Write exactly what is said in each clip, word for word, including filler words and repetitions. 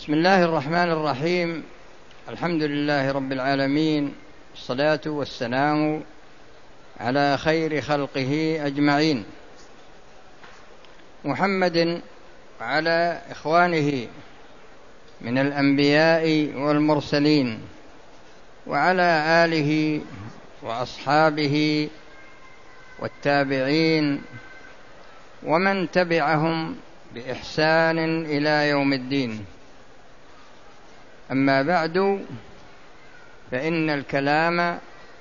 بسم الله الرحمن الرحيم. الحمد لله رب العالمين، الصلاة والسلام على خير خلقه أجمعين، محمد وعلى إخوانه من الأنبياء والمرسلين، وعلى آله وأصحابه والتابعين ومن تبعهم بإحسان إلى يوم الدين. أما بعد، فإن الكلام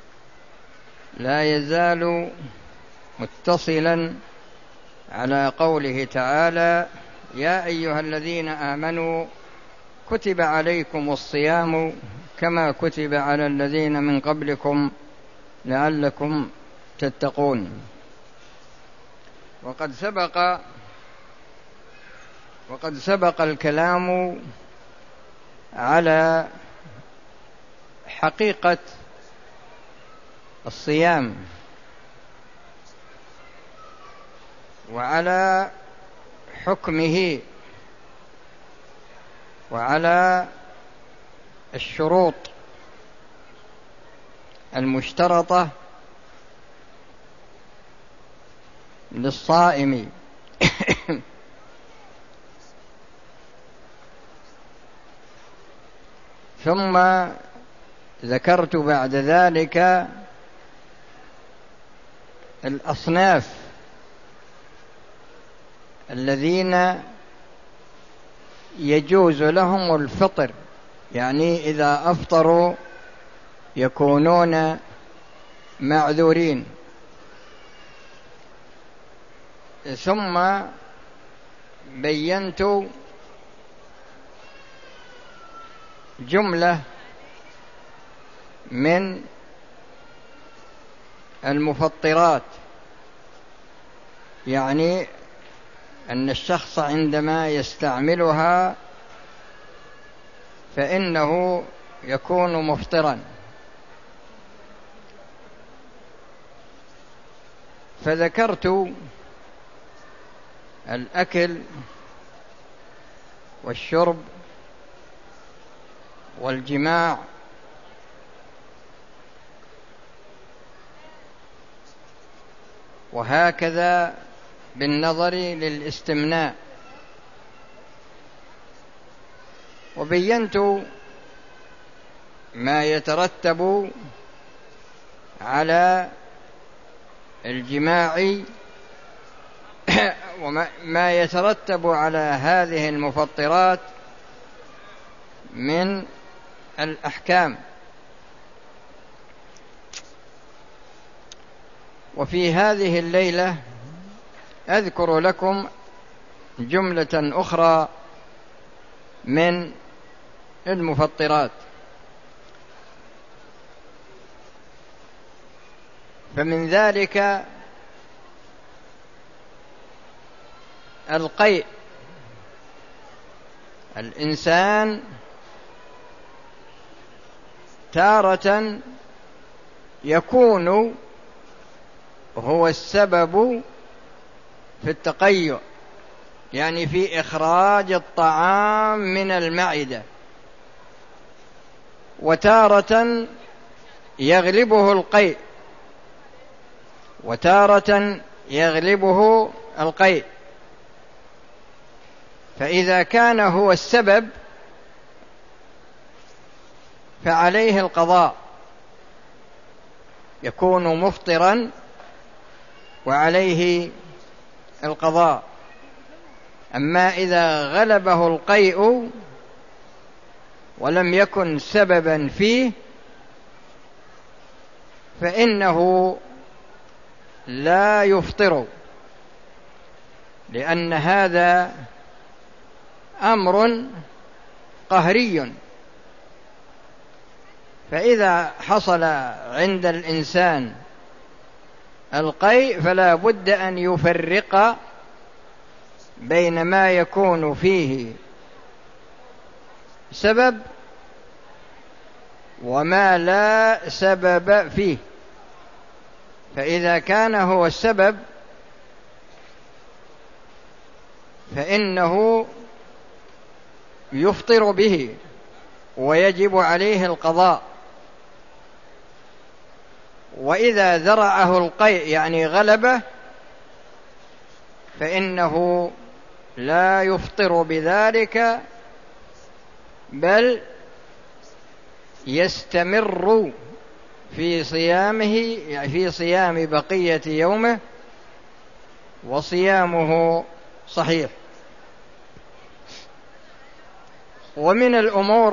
لا يزال متصلا على قوله تعالى: يا أيها الذين آمنوا كتب عليكم الصيام كما كتب على الذين من قبلكم لعلكم تتقون. وقد سبق وقد سبق الكلام على حقيقة الصيام وعلى حكمه وعلى الشروط المشترطة للصائم ثم ذكرت بعد ذلك الأصناف الذين يجوز لهم الفطر، يعني إذا أفطروا يكونون معذورين. ثم بينت جملة من المفطرات، يعني أن الشخص عندما يستعملها فإنه يكون مفطرا. فذكرت الأكل والشرب والجماع وهكذا بالنظر للاستمناء، وبينت ما يترتب على الجماع وما يترتب على هذه المفطرات من الأحكام. وفي هذه الليلة أذكر لكم جملة أخرى من المفطرات. فمن ذلك القيء. الإنسان تارة يكون هو السبب في التقيؤ، يعني في إخراج الطعام من المعدة، وتارة يغلبه القيء وتارة يغلبه القيء. فإذا كان هو السبب فعليه القضاء، يكون مفطرا وعليه القضاء. أما إذا غلبه القيء ولم يكن سببا فيه فإنه لا يفطر، لأن هذا أمر قهري. فإذا حصل عند الإنسان القيء فلا بد أن يفرق بين ما يكون فيه سبب وما لا سبب فيه. فإذا كان هو السبب فإنه يفطر به ويجب عليه القضاء. وإذا ذرعه القيء يعني غلبه فإنه لا يفطر بذلك، بل يستمر في صيامه في صيام بقية يومه، وصيامه صحيح. ومن الأمور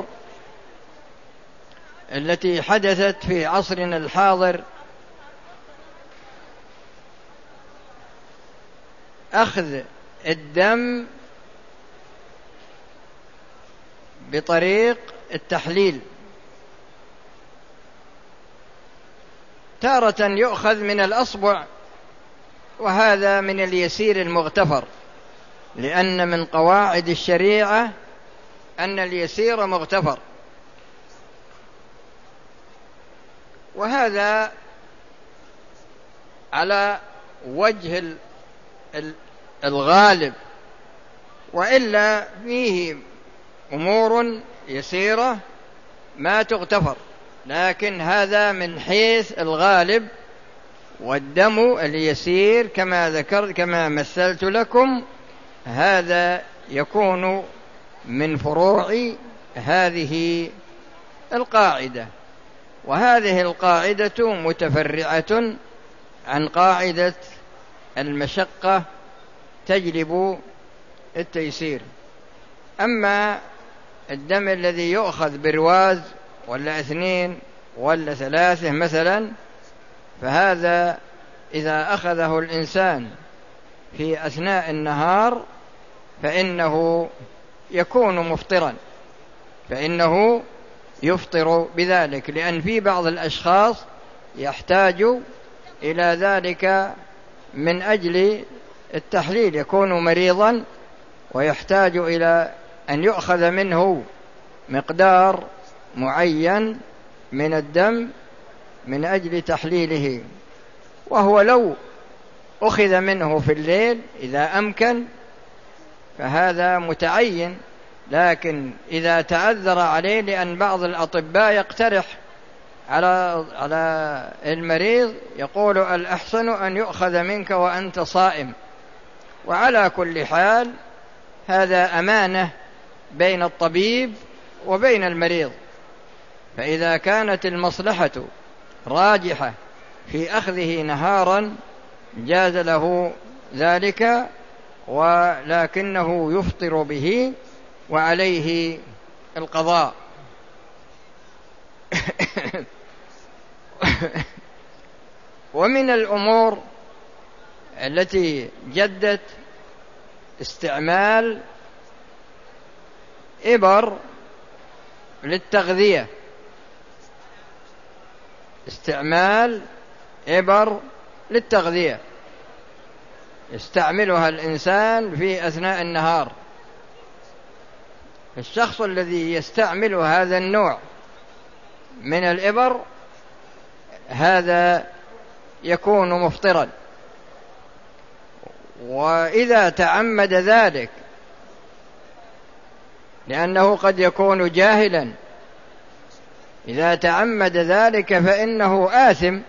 التي حدثت في عصرنا الحاضر أخذ الدم بطريق التحليل. تارة يؤخذ من الأصبع، وهذا من اليسير المغتفر، لأن من قواعد الشريعة أن اليسير مغتفر، وهذا على وجه الغالب، وإلا فيه أمور يسيرة ما تغتفر، لكن هذا من حيث الغالب. والدم اليسير كما ذكرت كما مثلت لكم هذا يكون من فروع هذه القاعدة، وهذه القاعدة متفرعة عن قاعدة المشقة تجلب التيسير. أما الدم الذي يؤخذ برواز ولا اثنين ولا ثلاثة مثلا، فهذا إذا أخذه الإنسان في أثناء النهار فإنه يكون مفطرا، فإنه يفطر بذلك، لأن في بعض الأشخاص يحتاج إلى ذلك من أجل التحليل، يكون مريضا ويحتاج إلى أن يؤخذ منه مقدار معين من الدم من أجل تحليله، وهو لو أخذ منه في الليل إذا أمكن فهذا متعين، لكن إذا تعذر عليه، لأن بعض الأطباء يقترح على على المريض يقول الأحسن أن يؤخذ منك وأنت صائم. وعلى كل حال هذا أمانة بين الطبيب وبين المريض، فإذا كانت المصلحة راجحة في أخذه نهارا جاز له ذلك، ولكنه يفطر به وعليه القضاء. ومن الأمور التي جدت استعمال إبر للتغذية، استعمال إبر للتغذية يستعملها الإنسان في أثناء النهار. الشخص الذي يستعمل هذا النوع من الإبر هذا يكون مفطرا، وإذا تعمد ذلك لأنه قد يكون جاهلا، إذا تعمد ذلك فإنه آثم،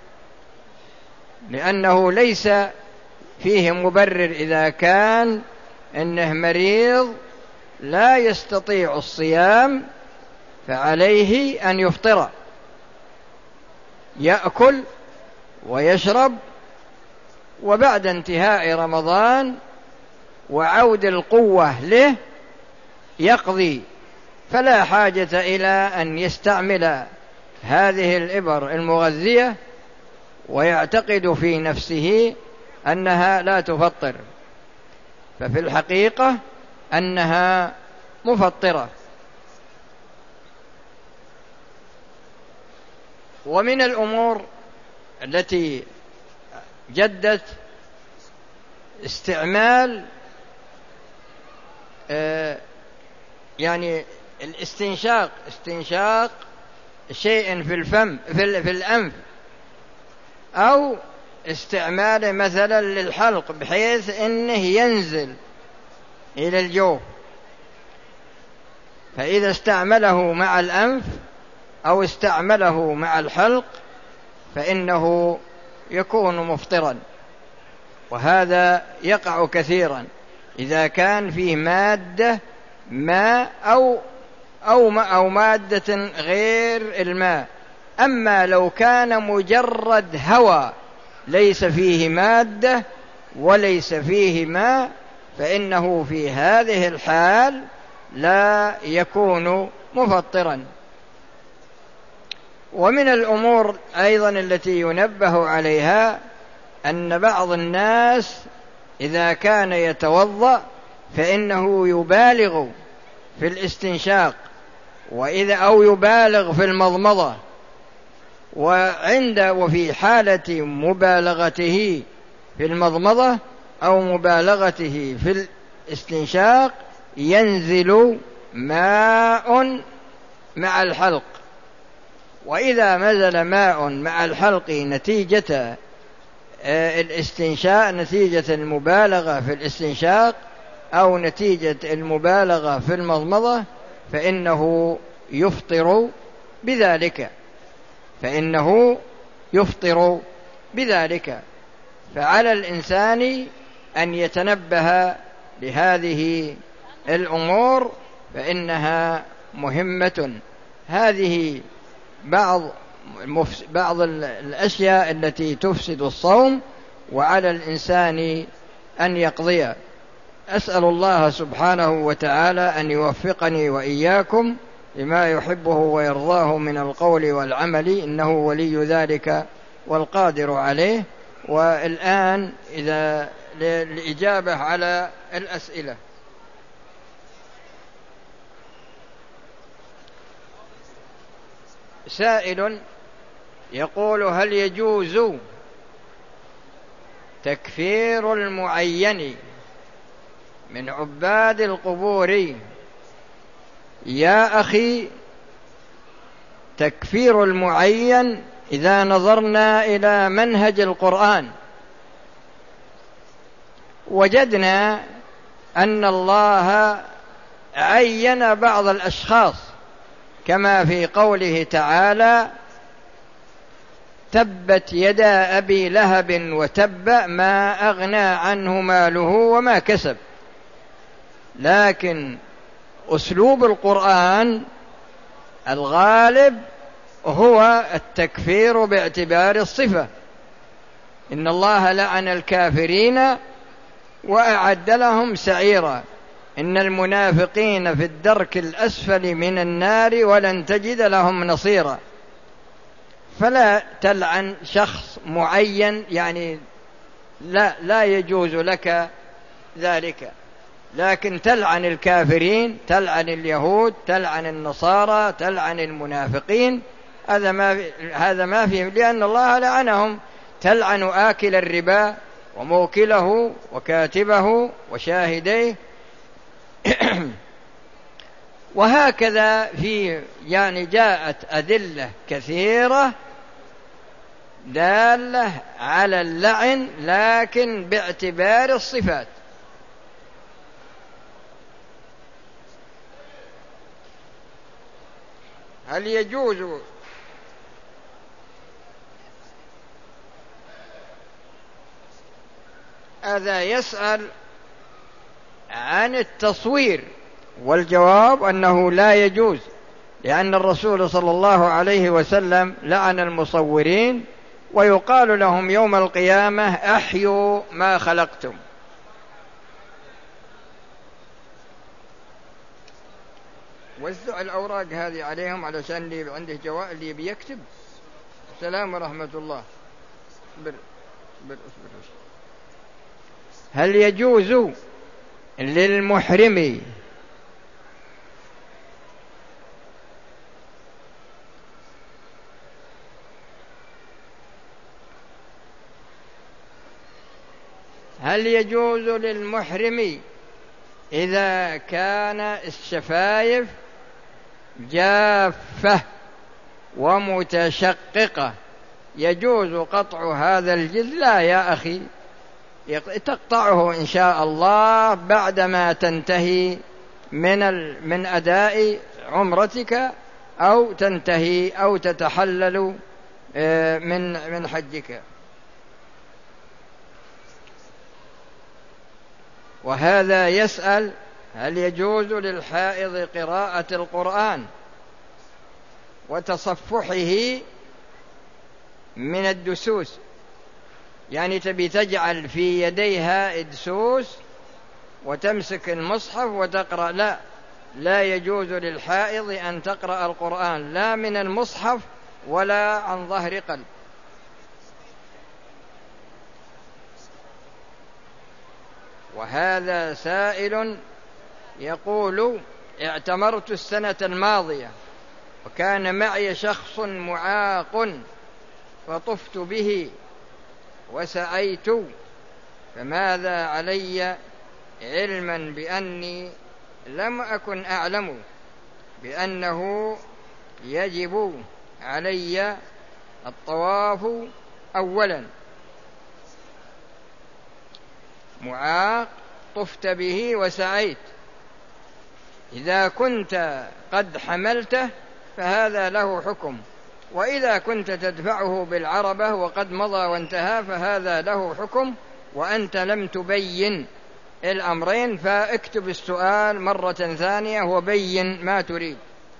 لأنه ليس فيه مبرر. إذا كان إنه مريض لا يستطيع الصيام فعليه أن يفطر، يأكل ويشرب، وبعد انتهاء رمضان وعود القوة له يقضي، فلا حاجة إلى أن يستعمل هذه الإبر المغذية ويعتقد في نفسه أنها لا تفطر، ففي الحقيقة أنها مفطرة. ومن الأمور التي جدت استعمال آه يعني الاستنشاق، استنشاق شيء في الفم في, في الأنف، أو استعمال مثلا للحلق بحيث أنه ينزل إلى الجوف. فإذا استعمله مع الأنف أو استعمله مع الحلق فإنه يكون مفطرا. وهذا يقع كثيرا إذا كان فيه مادة ماء أو أو أو مادة غير الماء. أما لو كان مجرد هواء ليس فيه مادة وليس فيه ماء فإنه في هذه الحال لا يكون مفطرا. ومن الأمور أيضا التي ينبه عليها أن بعض الناس إذا كان يتوضأ فإنه يبالغ في الاستنشاق وإذا أو يبالغ في المضمضة، وعند وفي حالة مبالغته في المضمضة أو مبالغته في الاستنشاق ينزل ماء مع الحلق. وإذا نزل ماء مع الحلق نتيجة الاستنشاق نتيجة المبالغة في الاستنشاق أو نتيجة المبالغة في المضمضة فإنه يفطر بذلك فإنه يفطر بذلك. فعلى الإنسان أن يتنبه لهذه الأمور فإنها مهمة. هذه بعض بعض الأشياء التي تفسد الصوم وعلى الإنسان أن يقضي. أسأل الله سبحانه وتعالى أن يوفقني وإياكم لما يحبه ويرضاه من القول والعمل، إنه ولي ذلك والقادر عليه. والآن إذا الإجابة على الأسئلة. سائل يقول: هل يجوز تكفير المعين من عباد القبور؟ يا أخي، تكفير المعين إذا نظرنا إلى منهج القرآن وجدنا أن الله عين بعض الأشخاص كما في قوله تعالى: تبت يدا أبي لهب وتب ما أغنى عنه ماله وما كسب. لكن أسلوب القرآن الغالب هو التكفير باعتبار الصفة. إن الله لعن الكافرين وأعد لهم سعيرا، إن المنافقين في الدرك الأسفل من النار ولن تجد لهم نصيرا. فلا تلعن شخص معين، يعني لا لا يجوز لك ذلك، لكن تلعن الكافرين، تلعن اليهود، تلعن النصارى، تلعن المنافقين، هذا ما هذا ما فيه، لأن الله لعنهم. تلعن آكل الربا وموكله وكاتبه وشاهديه وهكذا. في يعني جاءت أدلة كثيرة دالة على اللعن لكن باعتبار الصفات. هل يجوز هذا؟ يسأل عن التصوير، والجواب أنه لا يجوز، لأن الرسول صلى الله عليه وسلم لعن المصورين ويقال لهم يوم القيامة: أحيوا ما خلقتم. وزع الأوراق هذه عليهم علشان اللي عنده جواب اللي بيكتب. السلام ورحمة الله. بر بر بر. هل يجوز للمحرم هل يجوز للمحرم إذا كان الشفايف جافة ومتشققة يجوز قطع هذا الجلد؟ لا يا أخي، تقطعه إن شاء الله بعدما تنتهي من من أداء عمرتك أو تنتهي أو تتحلل من من حجك. وهذا يسأل: هل يجوز للحائض قراءة القرآن وتصفحه من الدسوس؟ يعني تبي تجعل في يديها إدسوس وتمسك المصحف وتقرأ. لا لا يجوز للحائض أن تقرأ القرآن لا من المصحف ولا عن ظهر قلب. وهذا سائل يقول: اعتمرت السنة الماضية وكان معي شخص معاق فطفت به وسعيت، فماذا علي علما بأني لم أكن أعلم بأنه يجب علي الطواف أولا؟ معاق طفت به وسعيت، إذا كنت قد حملته فهذا له حكم، وإذا كنت تدفعه بالعربة وقد مضى وانتهى فهذا له حكم، وأنت لم تبين الأمرين، فاكتب السؤال مرة ثانية وبين ما تريد.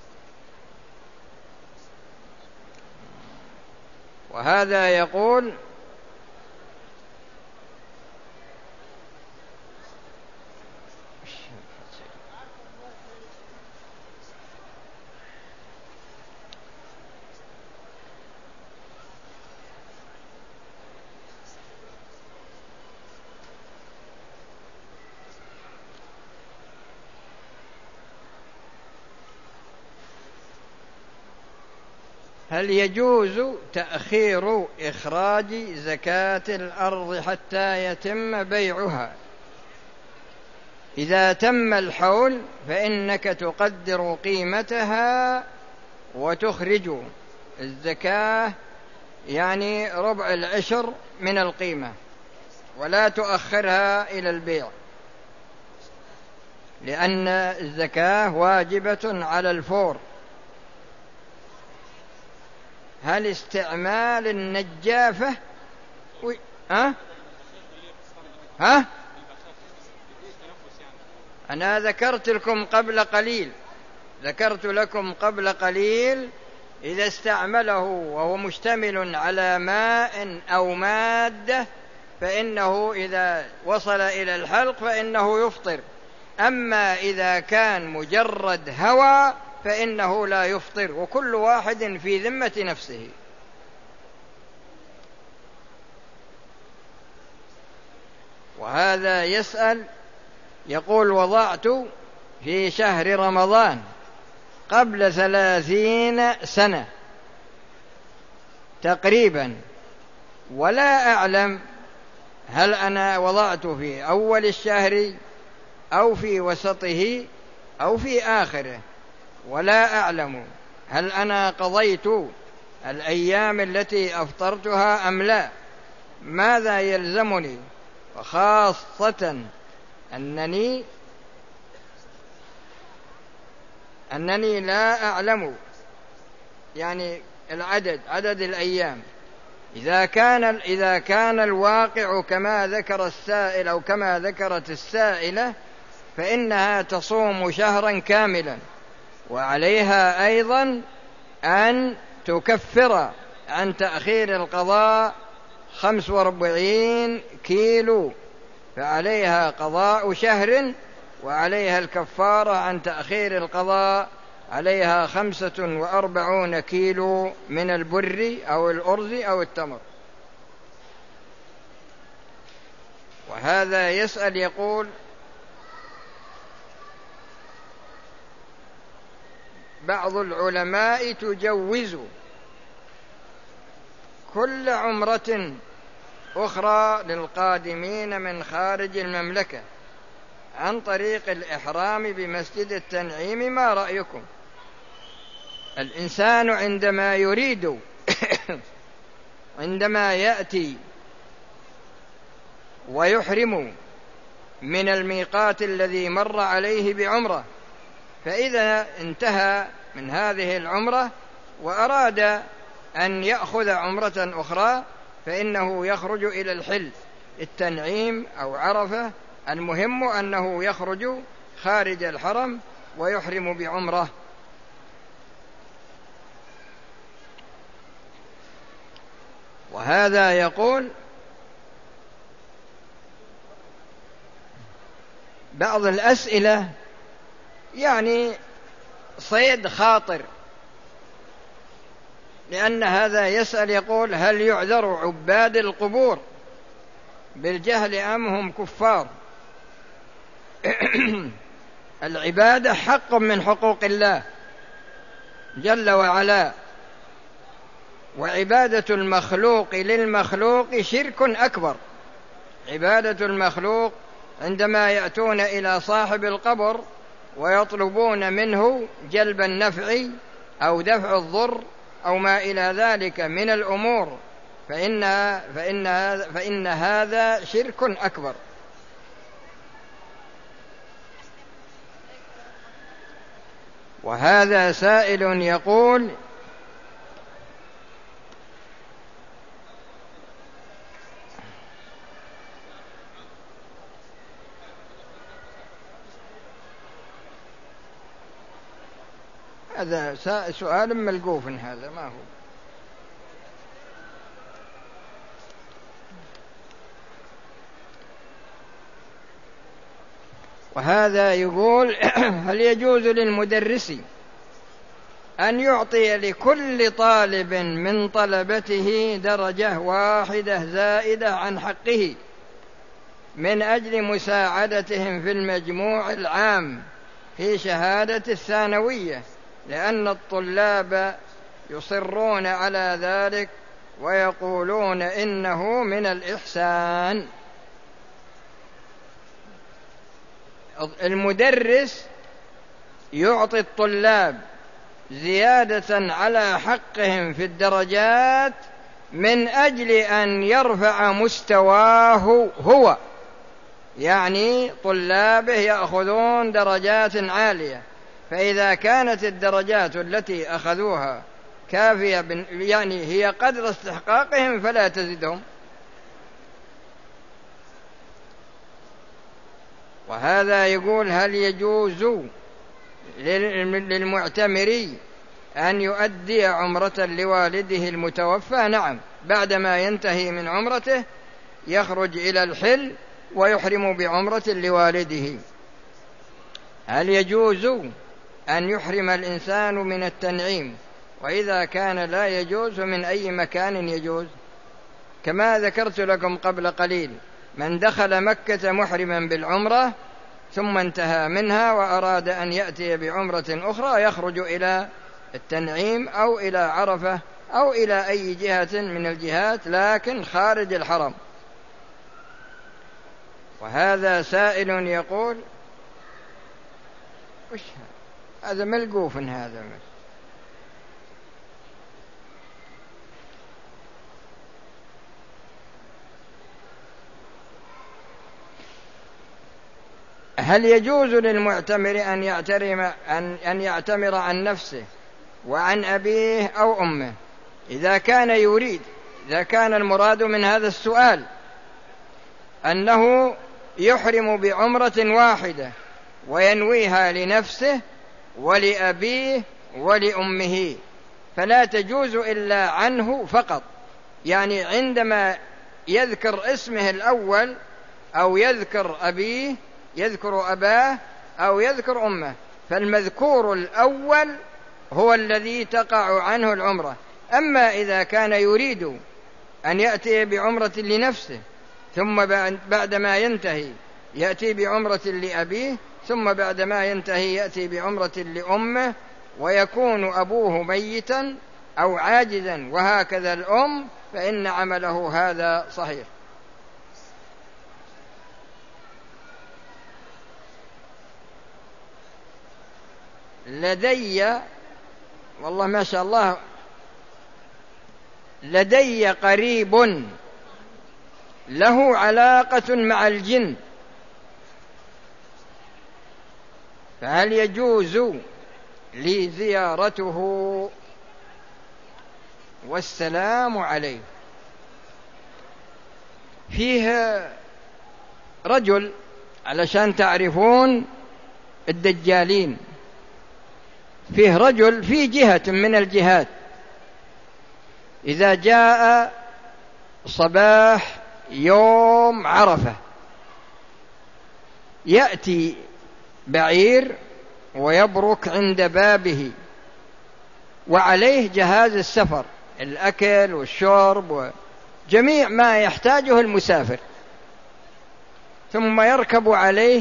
وهذا يقول: هل يجوز تأخير إخراج زكاة الأرض حتى يتم بيعها؟ إذا تم الحول فإنك تقدر قيمتها وتخرج الزكاة، يعني ربع العشر من القيمة، ولا تؤخرها إلى البيع، لأن الزكاة واجبة على الفور. هل استعمال النجافة و... ها؟ ها؟ أنا ذكرت لكم قبل قليل ذكرت لكم قبل قليل إذا استعمله وهو مشتمل على ماء أو مادة فإنه إذا وصل إلى الحلق فإنه يفطر، أما إذا كان مجرد هواء فإنه لا يفطر، وكل واحد في ذمة نفسه. وهذا يسأل يقول: وضعت في شهر رمضان قبل ثلاثين سنة تقريبا، ولا أعلم هل أنا وضعت في أول الشهر أو في وسطه أو في آخره، ولا أعلم هل أنا قضيت الأيام التي أفطرتها أم لا، ماذا يلزمني؟ وخاصة أنني أنني لا أعلم يعني العدد عدد الأيام. إذا كان إذا كان الواقع كما ذكر السائل أو كما ذكرت السائلة فإنها تصوم شهرا كاملا، وعليها أيضا أن تكفر عن تأخير القضاء خمس وأربعين كيلو، فعليها قضاء شهر، وعليها الكفارة عن تأخير القضاء عليها خمسة وأربعون كيلو من البر أو الأرز أو التمر. وهذا يسأل يقول: بعض العلماء تجوز كل عمرة أخرى للقادمين من خارج المملكة عن طريق الإحرام بمسجد التنعيم، ما رأيكم؟ الإنسان عندما يريد عندما يأتي ويحرم من الميقات الذي مر عليه بعمرة فإذا انتهى من هذه العمرة وأراد أن يأخذ عمرة أخرى فإنه يخرج إلى الحل، التنعيم أو عرفة، المهم أنه يخرج خارج الحرم ويحرم بعمرة. وهذا يقول بعض الأسئلة يعني صيد خاطر، لأن هذا يسأل يقول: هل يعذر عباد القبور بالجهل أم هم كفار؟ العبادة حق من حقوق الله جل وعلا، وعبادة المخلوق للمخلوق شرك أكبر. عبادة المخلوق عندما يأتون إلى صاحب القبر ويطلبون منه جلب النفع أو دفع الضر أو ما إلى ذلك من الأمور فإن, فإن, فإن هذا شرك أكبر. وهذا سائل يقول: هذا سؤال ملقوف، هذا ما هو. وهذا يقول: هل يجوز للمدرس أن يعطي لكل طالب من طلبته درجة واحدة زائدة عن حقه من أجل مساعدتهم في المجموع العام في شهادة الثانوية، لأن الطلاب يصرون على ذلك ويقولون إنه من الإحسان؟ المدرس يعطي الطلاب زيادة على حقهم في الدرجات من أجل أن يرفع مستواه هو، يعني طلابه يأخذون درجات عالية، فإذا كانت الدرجات التي أخذوها كافية يعني هي قدر استحقاقهم فلا تزدهم. وهذا يقول: هل يجوز للمعتمر أن يؤدي عمرة لوالده المتوفى؟ نعم، بعدما ينتهي من عمرته يخرج إلى الحل ويحرم بعمرة لوالده. هل يجوز أن يحرم الإنسان من التنعيم؟ وإذا كان لا يجوز من أي مكان يجوز؟ كما ذكرت لكم قبل قليل: من دخل مكة محرما بالعمرة ثم انتهى منها وأراد أن يأتي بعمرة أخرى يخرج إلى التنعيم أو إلى عرفة أو إلى أي جهة من الجهات لكن خارج الحرم. وهذا سائل يقول: وش هذا ملقوف؟ هذا مش. هل يجوز للمعتمر أن يعترم أن أن يعتمر عن نفسه وعن أبيه أو أمه إذا كان يريد إذا كان المراد من هذا السؤال أنه يحرم بعمرة واحدة وينويها لنفسه ولأبيه ولأمه، فلا تجوز إلا عنه فقط، يعني عندما يذكر اسمه الأول أو يذكر أبيه يذكر أباه أو يذكر أمه، فالمذكور الأول هو الذي تقع عنه العمرة. أما إذا كان يريد أن يأتي بعمرة لنفسه ثم بعدما ينتهي يأتي بعمرة لأبيه ثم بعدما ينتهي يأتي بعمرة لأمه ويكون أبوه ميتا أو عاجزا وهكذا الأم، فإن عمله هذا صحيح. لدي والله ما شاء الله لدي قريب له علاقة مع الجن، فهل يجوز لي زيارته والسلام عليه؟ فيه رجل، علشان تعرفون الدجالين، فيه رجل في جهة من الجهات إذا جاء صباح يوم عرفة يأتي بعير ويبرك عند بابه وعليه جهاز السفر، الأكل والشرب وجميع ما يحتاجه المسافر، ثم يركب عليه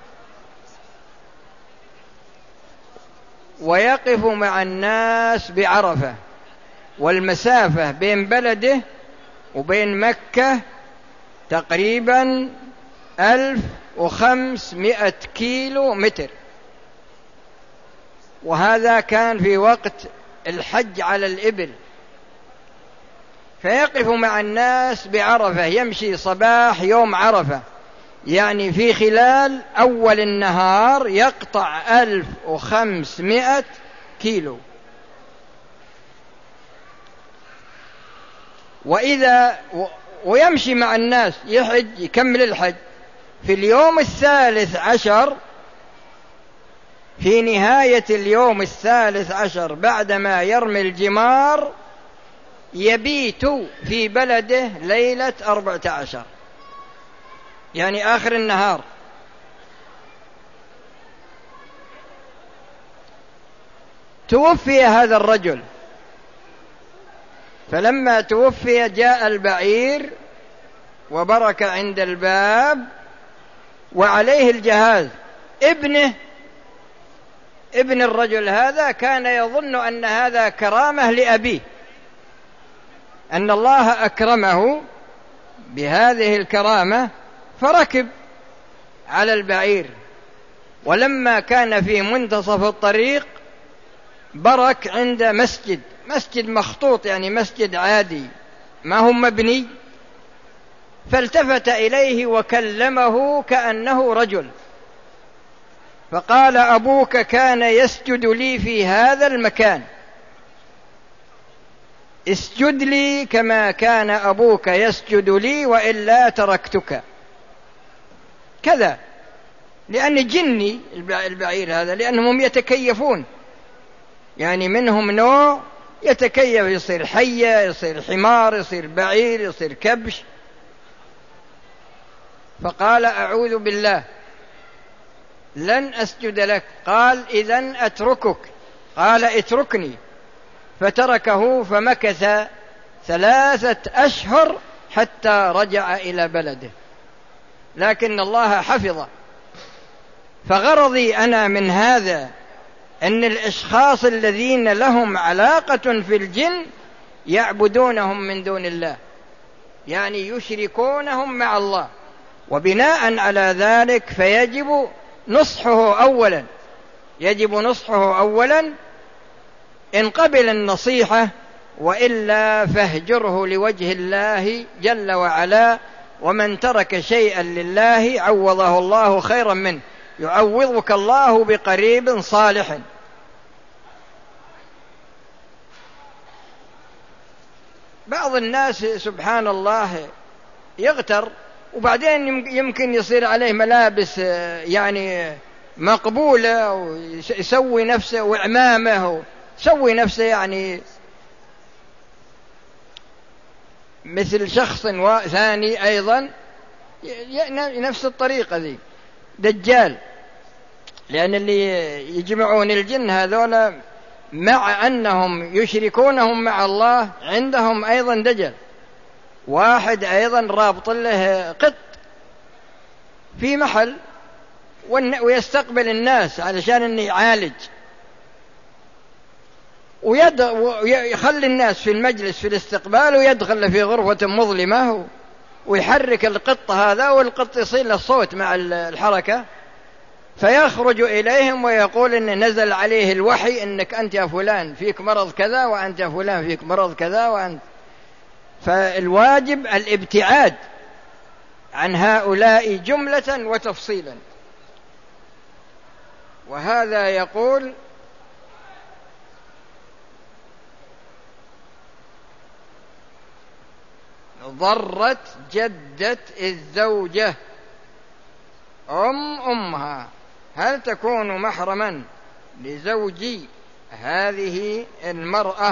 ويقف مع الناس بعرفة، والمسافة بين بلده وبين مكة تقريبا ألف وخمسمائة كيلو متر، وهذا كان في وقت الحج على الإبل. فيقف مع الناس بعرفة، يمشي صباح يوم عرفة، يعني في خلال أول النهار يقطع ألف وخمسمائة كيلو. وإذا ويمشي مع الناس يحج، يكمل الحج في اليوم الثالث عشر، في نهاية اليوم الثالث عشر بعدما يرمي الجمار يبيت في بلده ليلة أربعة عشر، يعني آخر النهار. توفي هذا الرجل، فلما توفي جاء البعير وبرك عند الباب وعليه الجهاز. ابنه ابن الرجل هذا كان يظن أن هذا كرامة لأبيه، أن الله أكرمه بهذه الكرامة، فركب على البعير، ولما كان في منتصف الطريق برك عند مسجد مسجد مخطوط، يعني مسجد عادي ما هو مبني، فالتفت إليه وكلمه كأنه رجل، فقال: أبوك كان يسجد لي في هذا المكان، اسجد لي كما كان أبوك يسجد لي وإلا تركتك. كذا، لأن جني البعير هذا، لأنهم يتكيفون، يعني منهم نوع يتكيف، يصير حية، يصير حمار، يصير بعير، يصير كبش. فقال: أعوذ بالله، لن أسجد لك. قال: إذن أتركك. قال: اتركني. فتركه، فمكث ثلاثة أشهر حتى رجع إلى بلده، لكن الله حفظه. فغرضي أنا من هذا أن الأشخاص الذين لهم علاقة في الجن يعبدونهم من دون الله، يعني يشركونهم مع الله، وبناء على ذلك فيجب نصحه أولا يجب نصحه أولا إن قبل النصيحة، وإلا فاهجره لوجه الله جل وعلا. ومن ترك شيئا لله عوضه الله خيرا منه، يعوضك الله بقريب صالح. بعض الناس سبحان الله يغتر، وبعدين يمكن يصير عليه ملابس يعني مقبولة، ويسوي نفسه وعمامه، يسوي نفسه يعني مثل شخص ثاني أيضا نفس الطريقة ذي، دجال. لأن اللي يجمعون الجن هذولا مع أنهم يشركونهم مع الله عندهم أيضا دجل. واحد أيضا رابط له قط في محل ويستقبل الناس علشان أنه يعالج، ويخلي الناس في المجلس في الاستقبال، ويدخل في غرفة مظلمة ويحرك القط هذا، والقط يصير له صوت مع الحركة، فيخرج إليهم ويقول إن نزل عليه الوحي إنك أنت يا فلان فيك مرض كذا، وأنت يا فلان فيك مرض كذا، وأنت. فالواجب الابتعاد عن هؤلاء جملة وتفصيلا. وهذا يقول ضرت جدة الزوجة أم أمها، هل تكون محرما لزوج هذه المرأة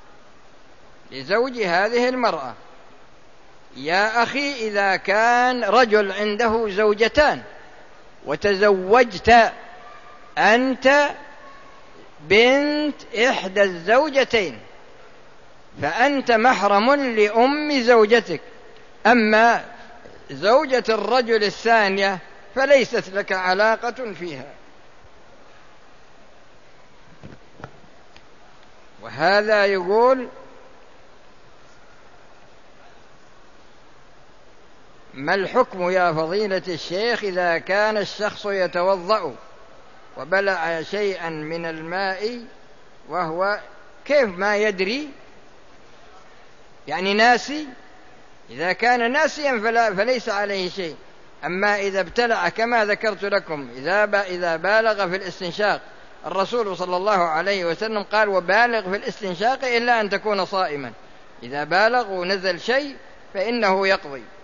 لزوج هذه المرأة؟ يا أخي، إذا كان رجل عنده زوجتان وتزوجت أنت بنت إحدى الزوجتين فأنت محرم لأم زوجتك، أما زوجة الرجل الثانية فليست لك علاقة فيها. وهذا يقول: ما الحكم يا فضيلة الشيخ إذا كان الشخص يتوضأ وبلع شيئا من الماء وهو كيف ما يدري، يعني ناسي؟ إذا كان ناسيا فلا فليس عليه شيء، أما إذا ابتلع كما ذكرت لكم إذا إذا بالغ في الاستنشاق، الرسول صلى الله عليه وسلم قال: وبالغ في الاستنشاق إلا أن تكون صائما. إذا بالغ ونزل شيء فإنه يقضي.